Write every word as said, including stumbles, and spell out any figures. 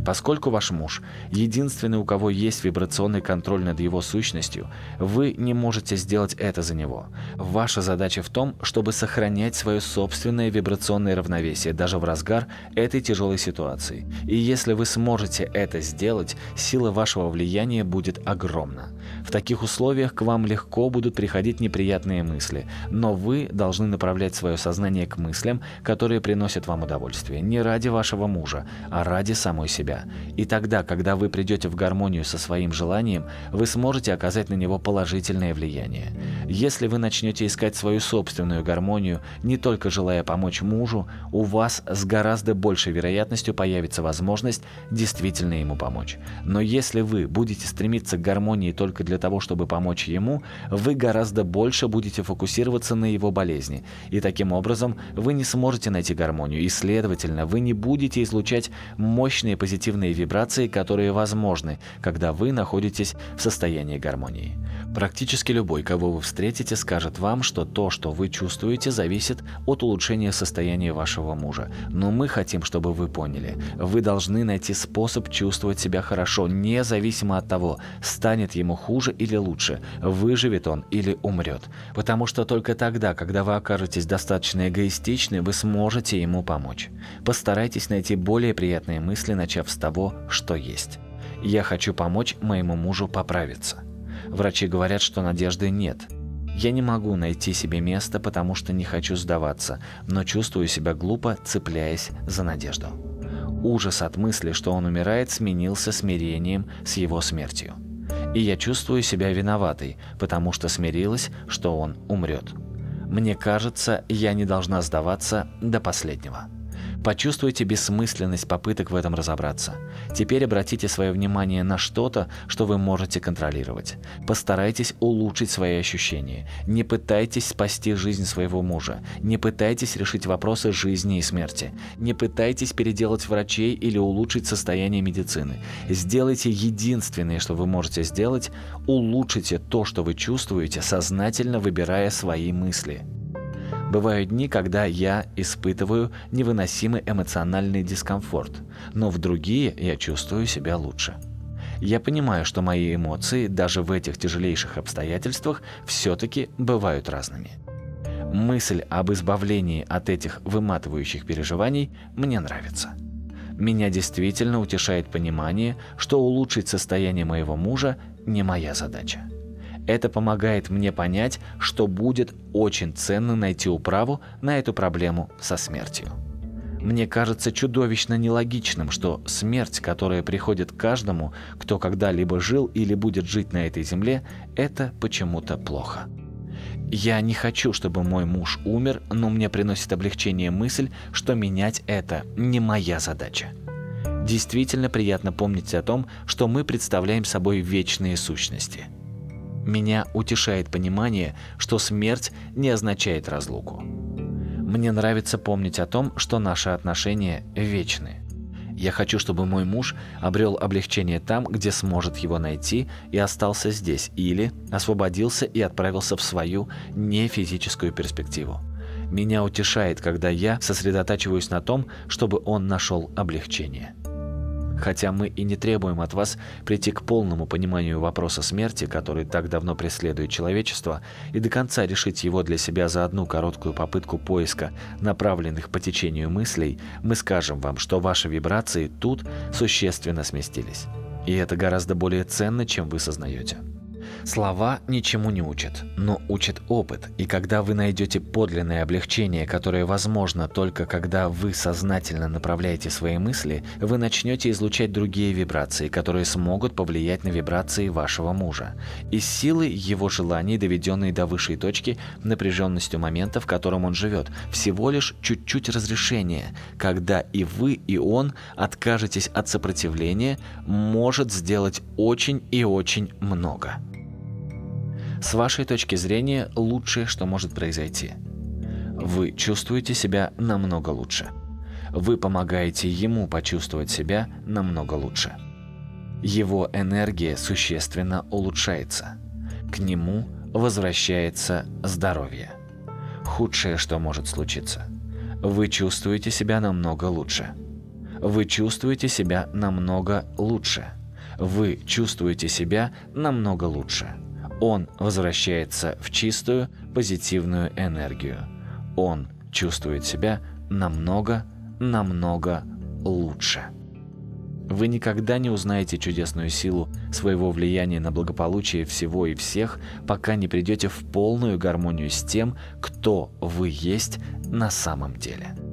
Поскольку ваш муж – единственный, у кого есть вибрационный контроль над его сущностью, вы не можете сделать это за него. Ваша задача в том, чтобы сохранять свое собственное вибрационное равновесие даже в разгар этой тяжелой ситуации. И если вы сможете это сделать, сила вашего влияния будет огромна. В таких условиях к вам легко будут приходить неприятные мысли, но вы должны направлять свое сознание к мыслям, которые приносят вам удовольствие, не ради вашего мужа, а ради самой себя. И тогда, когда вы придете в гармонию со своим желанием, вы сможете оказать на него положительное влияние. Если вы начнете искать свою собственную гармонию, не только желая помочь мужу, у вас с гораздо большей вероятностью появится возможность действительно ему помочь. Но если вы будете стремиться к гармонии только для того, чтобы помочь ему, вы гораздо больше будете фокусироваться на его болезни. И таким образом вы не сможете найти гармонию, и, следовательно, вы не будете излучать мощные позитивные вибрации, которые возможны, когда вы находитесь в состоянии гармонии. Практически любой, кого вы встретите, скажет вам, что то, что вы чувствуете, зависит от улучшения состояния вашего мужа. Но мы хотим, чтобы вы поняли, вы должны найти способ чувствовать себя хорошо, независимо от того, станет ему хуже или лучше, выживет он или умрет. Потому что только тогда, когда вы окажетесь достаточно эгоистичны, вы сможете ему помочь. Постарайтесь найти более приятные мысли, начав с того, что есть. Я хочу помочь моему мужу поправиться. Врачи говорят, что надежды нет. Я не могу найти себе место, потому что не хочу сдаваться, но чувствую себя глупо, цепляясь за надежду. Ужас от мысли, что он умирает, сменился смирением с его смертью. И я чувствую себя виноватой, потому что смирилась, что он умрет. Мне кажется, я не должна сдаваться до последнего. Почувствуйте бессмысленность попыток в этом разобраться. Теперь обратите свое внимание на что-то, что вы можете контролировать. Постарайтесь улучшить свои ощущения. Не пытайтесь спасти жизнь своего мужа. Не пытайтесь решить вопросы жизни и смерти. Не пытайтесь переделать врачей или улучшить состояние медицины. Сделайте единственное, что вы можете сделать – улучшите то, что вы чувствуете, сознательно выбирая свои мысли. Бывают дни, когда я испытываю невыносимый эмоциональный дискомфорт, но в другие я чувствую себя лучше. Я понимаю, что мои эмоции даже в этих тяжелейших обстоятельствах все-таки бывают разными. Мысль об избавлении от этих выматывающих переживаний мне нравится. Меня действительно утешает понимание, что улучшить состояние моего мужа не моя задача. Это помогает мне понять, что будет очень ценно найти управу на эту проблему со смертью. Мне кажется чудовищно нелогичным, что смерть, которая приходит к каждому, кто когда-либо жил или будет жить на этой земле, это почему-то плохо. Я не хочу, чтобы мой муж умер, но мне приносит облегчение мысль, что менять это не моя задача. Действительно приятно помнить о том, что мы представляем собой вечные сущности. Меня утешает понимание, что смерть не означает разлуку. Мне нравится помнить о том, что наши отношения вечны. Я хочу, чтобы мой муж обрел облегчение там, где сможет его найти, и остался здесь, или освободился и отправился в свою нефизическую перспективу. Меня утешает, когда я сосредотачиваюсь на том, чтобы он нашел облегчение. Хотя мы и не требуем от вас прийти к полному пониманию вопроса смерти, который так давно преследует человечество, и до конца решить его для себя за одну короткую попытку поиска направленных по течению мыслей, мы скажем вам, что ваши вибрации тут существенно сместились. И это гораздо более ценно, чем вы сознаете. Слова ничему не учат, но учат опыт, и когда вы найдете подлинное облегчение, которое возможно только когда вы сознательно направляете свои мысли, вы начнете излучать другие вибрации, которые смогут повлиять на вибрации вашего мужа. И силы его желаний, доведенные до высшей точки напряженностью момента, в котором он живет, всего лишь чуть-чуть разрешения, когда и вы, и он откажетесь от сопротивления, может сделать очень и очень много. С вашей точки зрения, лучшее, что может произойти. Вы чувствуете себя намного лучше. Вы помогаете ему почувствовать себя намного лучше. Его энергия существенно улучшается. К нему возвращается здоровье. Худшее, что может случиться. Вы чувствуете себя намного лучше. вы чувствуете себя намного лучше. Вы чувствуете себя намного лучше. Он возвращается в чистую, позитивную энергию. Он чувствует себя намного, намного лучше. Вы никогда не узнаете чудесную силу своего влияния на благополучие всего и всех, пока не придете в полную гармонию с тем, кто вы есть на самом деле.